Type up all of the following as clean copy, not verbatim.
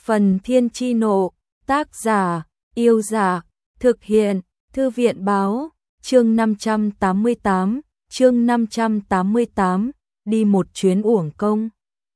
Phần Thiên Chi Nộ, tác giả, Yêu Giả, thực hiện, Thư viện Báo, chương 588, đi một chuyến uổng công.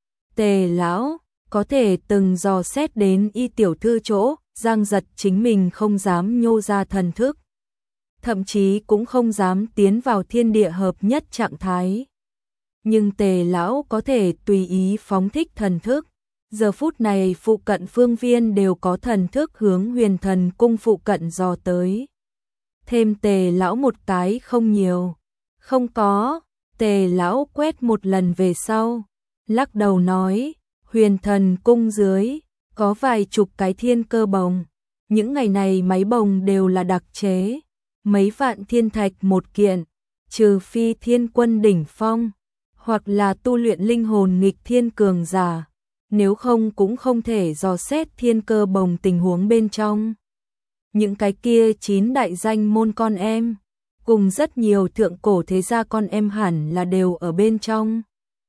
Tề lão, có thể từng dò xét đến y tiểu thư chỗ, Giang Giật chính mình không dám nhô ra thần thức. Thậm chí cũng không dám tiến vào thiên địa hợp nhất trạng thái. Nhưng Tề lão có thể tùy ý phóng thích thần thức. Giờ phút này phụ cận phương viên đều có thần thức hướng Huyền Thần Cung phụ cận dò tới. Thêm Tề lão một cái không nhiều. Không có, Tề lão quét một lần về sau. Lắc đầu nói, Huyền Thần Cung dưới, có vài chục cái thiên cơ bồng. Những ngày này máy bồng đều là đặc chế. Mấy vạn thiên thạch một kiện, trừ phi thiên quân đỉnh phong, hoặc là tu luyện linh hồn nghịch thiên cường giả. Nếu không cũng không thể dò xét thiên cơ bồng tình huống bên trong. Những cái kia 9 đại danh môn con em, cùng rất nhiều thượng cổ thế gia con em hẳn là đều ở bên trong.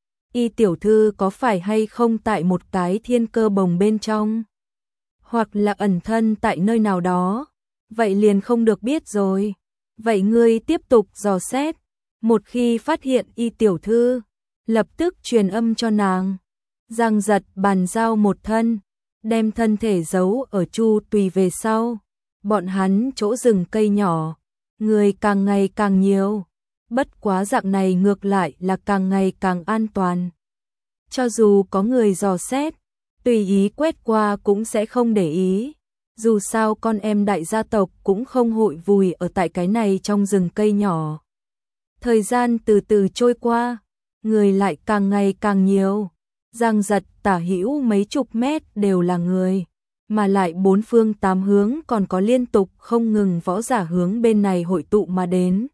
Y tiểu thư có phải hay không tại một cái thiên cơ bồng bên trong? Hoặc là ẩn thân tại nơi nào đó? Vậy liền không được biết rồi. Vậy ngươi tiếp tục dò xét. Một khi phát hiện y tiểu thư, lập tức truyền âm cho nàng. Giang Giật bàn giao một thân, đem thân thể giấu ở Chu Tùy về sau. Bọn hắn chỗ rừng cây nhỏ, người càng ngày càng nhiều. Bất quá dạng này ngược lại là càng ngày càng an toàn. Cho dù có người dò xét, tùy ý quét qua cũng sẽ không để ý. Dù sao con em đại gia tộc cũng không hội vùi ở tại cái này trong rừng cây nhỏ. Thời gian từ từ trôi qua, người lại càng ngày càng nhiều. Giang Giật tả hữu mấy chục mét đều là người, mà lại bốn phương tám hướng còn có liên tục không ngừng võ giả hướng bên này hội tụ mà đến.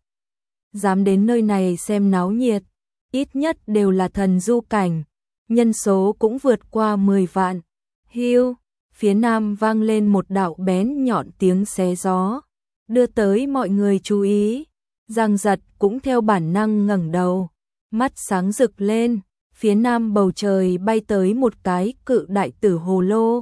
Dám đến nơi này xem náo nhiệt, ít nhất đều là thần du cảnh, nhân số cũng vượt qua 10 vạn. Hiu, phía nam vang lên một đạo bén nhọn tiếng xé gió, đưa tới mọi người chú ý. Giang Giật cũng theo bản năng ngẩng đầu, mắt sáng rực lên. Phía nam bầu trời bay tới một cái cự đại tử hồ lô.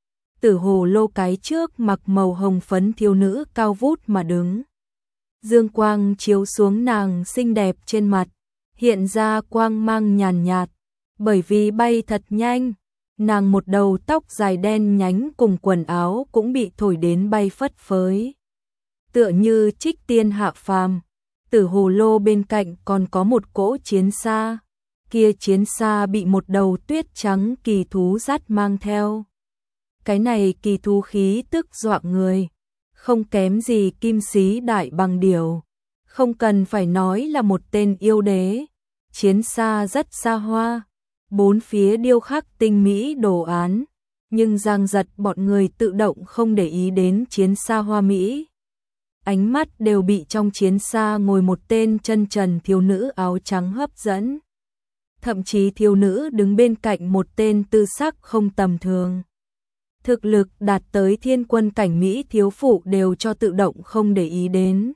Tử hồ lô cái trước mặc màu hồng phấn thiếu nữ cao vút mà đứng. Dương quang chiếu xuống nàng xinh đẹp trên mặt, hiện ra quang mang nhàn nhạt. Bởi vì bay thật nhanh, nàng một đầu tóc dài đen nhánh cùng quần áo cũng bị thổi đến bay phất phới. Tựa như trích tiên hạ phàm. Tử hồ lô bên cạnh còn có một cỗ chiến xa. Kia chiến xa bị một đầu tuyết trắng kỳ thú dắt mang theo. Cái này kỳ thú khí tức dọa người, không kém gì Kim Sĩ Đại Bằng Điểu. Không cần phải nói là một tên yêu đế. Chiến xa rất xa hoa, bốn phía điêu khắc tinh mỹ đồ án, nhưng Giang Giật bọn người tự động không để ý đến chiến xa hoa mỹ. Ánh mắt đều bị trong chiến xa ngồi một tên chân trần thiếu nữ áo trắng hấp dẫn. Thậm chí thiếu nữ đứng bên cạnh một tên tư sắc không tầm thường. Thực lực đạt tới thiên quân cảnh Mỹ thiếu phụ đều cho tự động không để ý đến.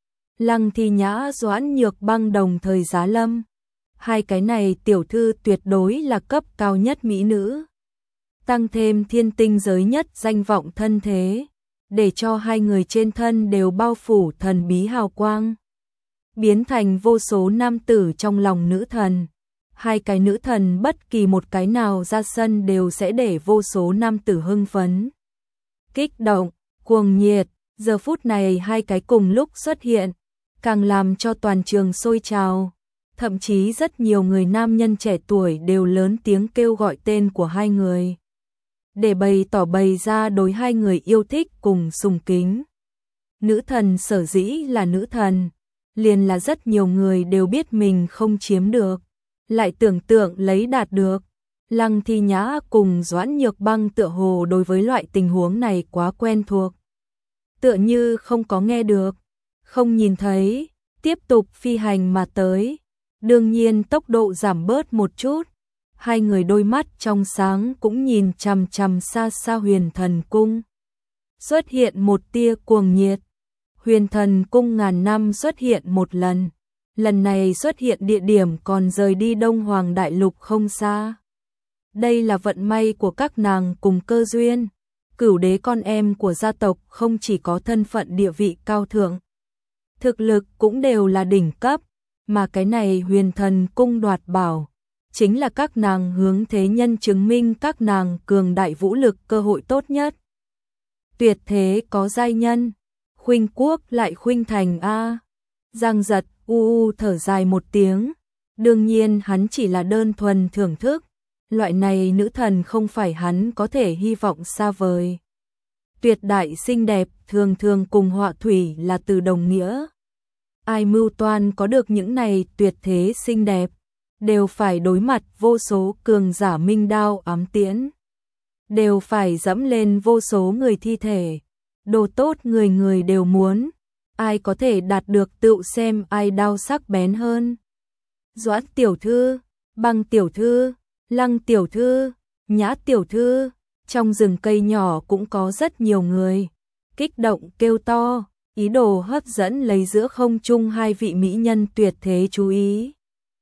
Lăng Thi Nhã, Doãn Nhược Băng đồng thời giá lâm. Hai cái này tiểu thư tuyệt đối là cấp cao nhất mỹ nữ. Tăng thêm thiên tinh giới nhất danh vọng thân thế, để cho hai người trên thân đều bao phủ thần bí hào quang. Biến thành vô số nam tử trong lòng nữ thần. Hai cái nữ thần bất kỳ một cái nào ra sân đều sẽ để vô số nam tử hưng phấn. Kích động, cuồng nhiệt, giờ phút này hai cái cùng lúc xuất hiện, càng làm cho toàn trường sôi trào. Thậm chí rất nhiều người nam nhân trẻ tuổi đều lớn tiếng kêu gọi tên của hai người. Để bày ra đối hai người yêu thích cùng sùng kính. Nữ thần sở dĩ là nữ thần, liền là rất nhiều người đều biết mình không chiếm được. Lại tưởng tượng lấy đạt được. Lăng Thi Nhã cùng Doãn Nhược Băng tựa hồ đối với loại tình huống này quá quen thuộc. Tựa như không có nghe được, không nhìn thấy, tiếp tục phi hành mà tới. Đương nhiên tốc độ giảm bớt một chút. Hai người đôi mắt trong sáng cũng nhìn chằm chằm xa xa Huyền Thần Cung. Xuất hiện một tia cuồng nhiệt. Huyền Thần Cung ngàn năm xuất hiện một lần. Lần này xuất hiện địa điểm còn rời đi Đông Hoàng Đại Lục không xa. Đây là vận may của các nàng cùng cơ duyên. Cửu đế con em của gia tộc không chỉ có thân phận địa vị cao thượng, thực lực cũng đều là đỉnh cấp, mà cái này Huyền Thần Cung đoạt bảo, chính là các nàng hướng thế nhân chứng minh các nàng cường đại vũ lực cơ hội tốt nhất. Tuyệt thế có giai nhân, khuynh quốc lại khuynh thành a. Giang Giật thở dài một tiếng, đương nhiên hắn chỉ là đơn thuần thưởng thức, loại này nữ thần không phải hắn có thể hy vọng xa vời. Tuyệt đại xinh đẹp thường thường cùng họa thủy là từ đồng nghĩa. Ai mưu toan có được những này tuyệt thế xinh đẹp, đều phải đối mặt vô số cường giả minh đao ám tiễn, đều phải dẫm lên vô số người thi thể. Đồ tốt người người đều muốn, ai có thể đạt được tự xem ai đao sắc bén hơn. Doãn tiểu thư, Băng tiểu thư, Lăng tiểu thư, Nhã tiểu thư, trong rừng cây nhỏ cũng có rất nhiều người kích động kêu to, ý đồ hấp dẫn lấy giữa không trung hai vị mỹ nhân tuyệt thế chú ý.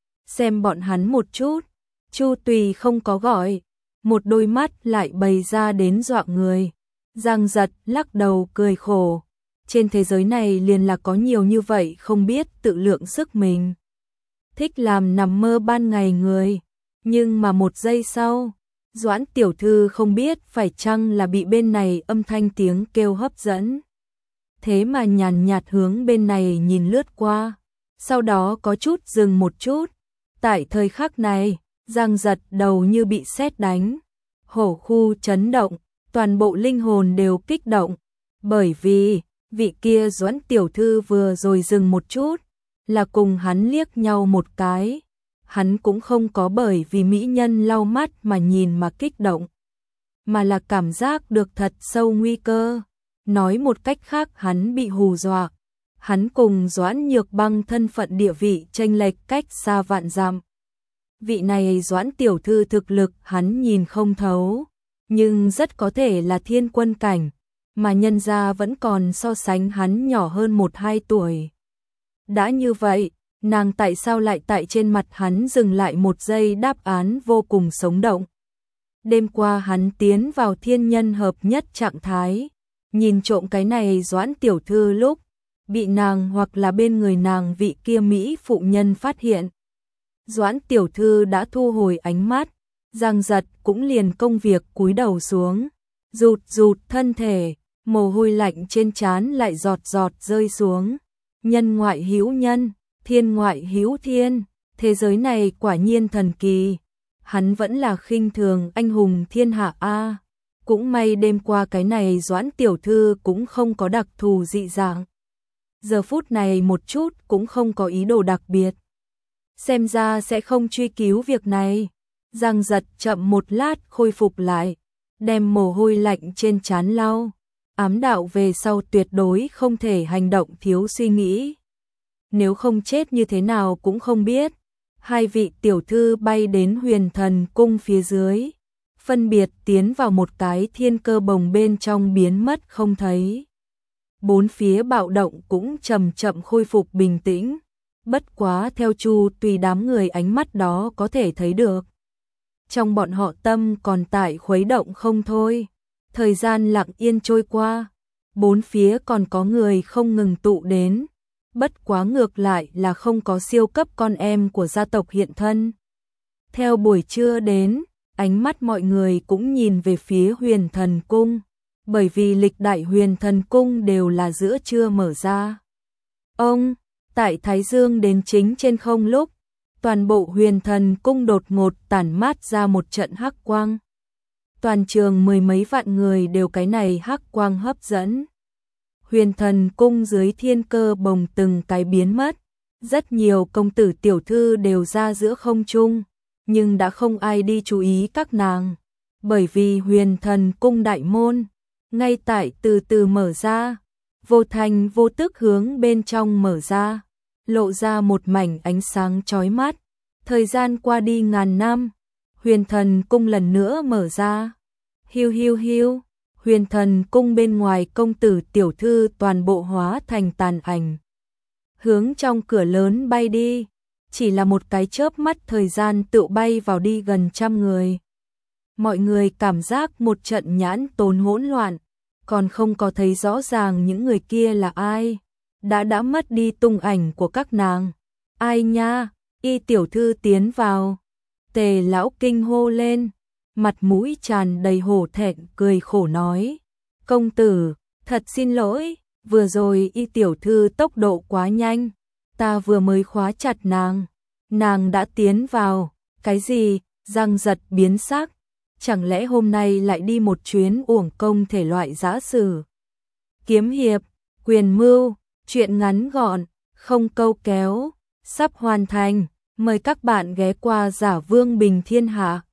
Xem bọn hắn một chút, Chu Tùy không có gọi, một đôi mắt lại bày ra đến dọa người. Giang Giật lắc đầu cười khổ, trên thế giới này liền là có nhiều như vậy không biết tự lượng sức mình, thích làm nằm mơ ban ngày người. Nhưng mà một giây sau, Doãn tiểu thư không biết phải chăng là bị bên này âm thanh tiếng kêu hấp dẫn, thế mà nhàn nhạt hướng bên này nhìn lướt qua, sau đó có chút dừng một chút. Tại thời khắc này, Giang Giật đầu như bị sét đánh, hổ khu chấn động, toàn bộ linh hồn đều kích động, bởi vì vị kia Doãn tiểu thư vừa rồi dừng một chút, là cùng hắn liếc nhau một cái. Hắn cũng không có bởi vì mỹ nhân lau mắt mà nhìn mà kích động, mà là cảm giác được thật sâu nguy cơ. Nói một cách khác, hắn bị hù dọa. Hắn cùng Doãn Nhược Băng thân phận địa vị chênh lệch cách xa vạn dặm. Vị này Doãn tiểu thư thực lực hắn nhìn không thấu, nhưng rất có thể là thiên quân cảnh, mà nhân gia vẫn còn so sánh hắn nhỏ hơn 1-2 tuổi. Đã như vậy, nàng tại sao lại tại trên mặt hắn dừng lại một giây? Đáp án vô cùng sống động. Đêm qua hắn tiến vào thiên nhân hợp nhất trạng thái, nhìn trộm cái này Doãn tiểu thư lúc bị nàng hoặc là bên người nàng vị kia mỹ phụ nhân phát hiện. Doãn tiểu thư đã thu hồi ánh mắt, Giang Giật cũng liền công việc cúi đầu xuống, rụt rụt thân thể, mồ hôi lạnh trên trán lại giọt giọt rơi xuống. Nhân ngoại hữu nhân, thiên ngoại hữu thiên, thế giới này quả nhiên thần kỳ. Hắn vẫn là khinh thường anh hùng thiên hạ a. Cũng may đêm qua cái này Doãn tiểu thư cũng không có đặc thù dị dạng. Giờ phút này một chút cũng không có ý đồ đặc biệt. Xem ra sẽ không truy cứu việc này. Giang Giật chậm một lát khôi phục lại, đem mồ hôi lạnh trên trán lau, ám đạo về sau tuyệt đối không thể hành động thiếu suy nghĩ. Nếu không chết như thế nào cũng không biết. Hai vị tiểu thư bay đến Huyền Thần Cung phía dưới, phân biệt tiến vào một cái thiên cơ bồng bên trong biến mất không thấy. Bốn phía bạo động cũng chậm chậm khôi phục bình tĩnh, bất quá theo Chu Tùy đám người ánh mắt đó có thể thấy được, trong bọn họ tâm còn tại khuấy động không thôi. Thời gian lặng yên trôi qua, bốn phía còn có người không ngừng tụ đến, bất quá ngược lại là không có siêu cấp con em của gia tộc hiện thân. Theo buổi trưa đến, ánh mắt mọi người cũng nhìn về phía Huyền Thần Cung, bởi vì lịch đại Huyền Thần Cung đều là giữa trưa mở ra. Tại Thái Dương đến chính trên không lúc, toàn bộ Huyền Thần Cung đột ngột tản mát ra một trận hắc quang. Toàn trường mười mấy vạn người đều cái này hắc quang hấp dẫn. Huyền Thần Cung dưới thiên cơ bồng từng cái biến mất, rất nhiều công tử tiểu thư đều ra giữa không trung, nhưng đã không ai đi chú ý các nàng, bởi vì Huyền Thần Cung đại môn ngay tại từ từ mở ra, vô thành vô tức hướng bên trong mở ra, lộ ra một mảnh ánh sáng chói mắt. Thời gian qua đi ngàn năm, Huyền Thần Cung lần nữa mở ra. Hiu hiu hiu, Huyền Thần Cung bên ngoài công tử tiểu thư toàn bộ hóa thành tàn ảnh, hướng trong cửa lớn bay đi. Chỉ là một cái chớp mắt thời gian tựu bay vào đi gần 100 người. Mọi người cảm giác một trận nhãn tốn hỗn loạn, còn không có thấy rõ ràng những người kia là ai. Đã mất đi tung ảnh của các nàng. Ai nha, Y tiểu thư tiến vào. Tề lão kinh hô lên, mặt mũi tràn đầy hổ thẹn cười khổ nói. Công tử, thật xin lỗi, vừa rồi Y tiểu thư tốc độ quá nhanh, ta vừa mới khóa chặt nàng đã tiến vào. Cái gì? Giang giật biến sắc, chẳng lẽ hôm nay lại đi một chuyến uổng công thể loại giã sử. Kiếm hiệp, quyền mưu, chuyện ngắn gọn, không câu kéo, sắp hoàn thành, mời các bạn ghé qua Giả Vương Bình Thiên Hạ.